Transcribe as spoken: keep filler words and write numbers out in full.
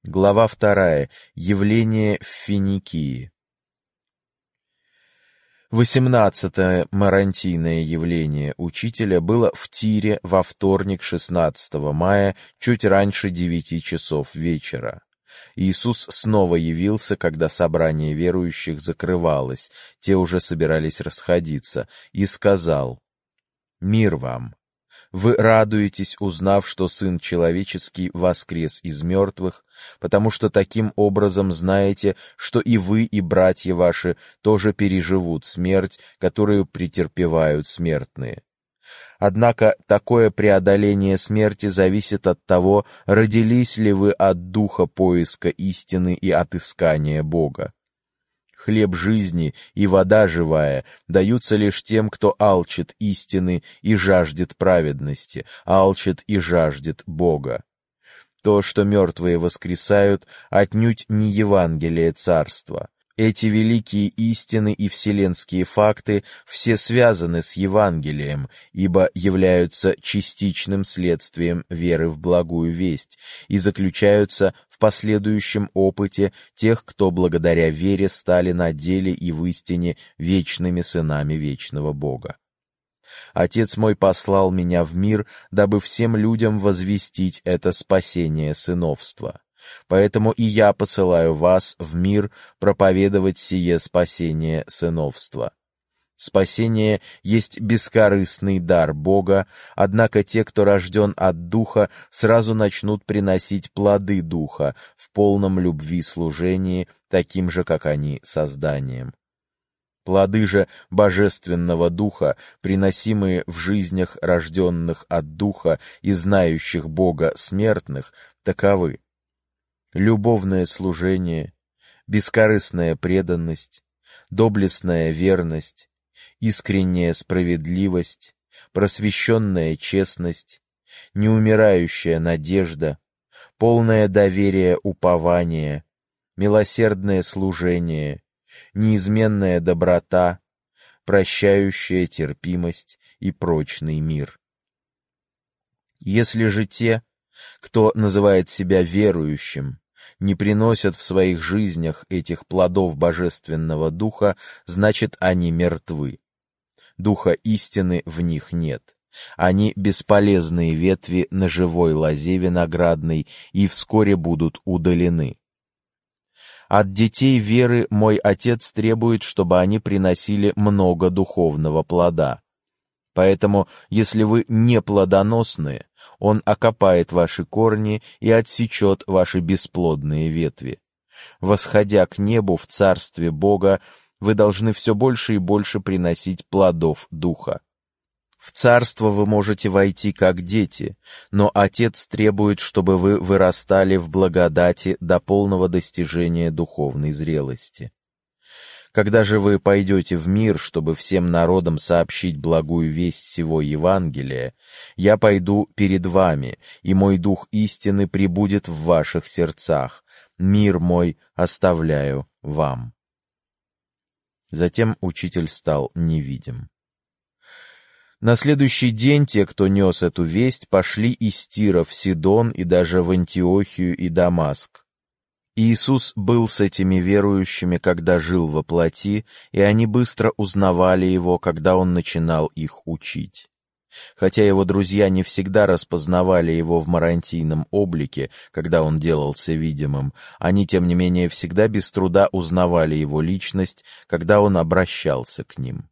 Глава вторая. Явление в Финикии. Восемнадцатое марантийное явление Учителя было в Тире во вторник, шестнадцатого мая, чуть раньше девяти часов вечера. Иисус снова явился, когда собрание верующих закрывалось, те уже собирались расходиться, и сказал: «Мир вам! Вы радуетесь, узнав, что Сын Человеческий воскрес из мертвых, потому что таким образом знаете, что и вы, и братья ваши тоже переживут смерть, которую претерпевают смертные. Однако такое преодоление смерти зависит от того, родились ли вы от духа поиска истины и отыскания Бога. Хлеб жизни и вода живая даются лишь тем, кто алчит истины и жаждет праведности, алчит и жаждет Бога. То, что мертвые воскресают, отнюдь не Евангелие Царства. Эти великие истины и вселенские факты все связаны с Евангелием, ибо являются частичным следствием веры в благую весть и заключаются в последующем опыте тех, кто благодаря вере стали на деле и в истине вечными сынами вечного Бога. Отец мой послал меня в мир, дабы всем людям возвестить это спасение сыновства. Поэтому и я посылаю вас в мир проповедовать сие спасение сыновства. Спасение есть бескорыстный дар Бога, однако те, кто рожден от Духа, сразу начнут приносить плоды Духа в полном любви служении, таким же, как они, созданием. Плоды же Божественного Духа, приносимые в жизнях рожденных от Духа и знающих Бога смертных, таковы: любовное служение, бескорыстная преданность, доблестная верность, искренняя справедливость, просвещенная честность, неумирающая надежда, полное доверие упование, милосердное служение, неизменная доброта, прощающая терпимость и прочный мир. Если же те, кто называет себя верующим, не приносят в своих жизнях этих плодов Божественного Духа, значит, они мертвы. Духа истины в них нет. Они бесполезные ветви на живой лозе виноградной и вскоре будут удалены. От детей веры мой Отец требует, чтобы они приносили много духовного плода. Поэтому, если вы не плодоносны, Он окопает ваши корни и отсечет ваши бесплодные ветви. Восходя к небу в Царстве Бога, вы должны все больше и больше приносить плодов Духа. В Царство вы можете войти как дети, но Отец требует, чтобы вы вырастали в благодати до полного достижения духовной зрелости. Когда же вы пойдете в мир, чтобы всем народам сообщить благую весть сего Евангелия, я пойду перед вами, и мой дух истины пребудет в ваших сердцах. Мир мой оставляю вам». Затем Учитель стал невидим. На следующий день те, кто нес эту весть, пошли из Тира в Сидон и даже в Антиохию и Дамаск. Иисус был с этими верующими, когда жил во плоти, и они быстро узнавали Его, когда Он начинал их учить. Хотя Его друзья не всегда распознавали Его в марантийном облике, когда Он делался видимым, они, тем не менее, всегда без труда узнавали Его личность, когда Он обращался к ним.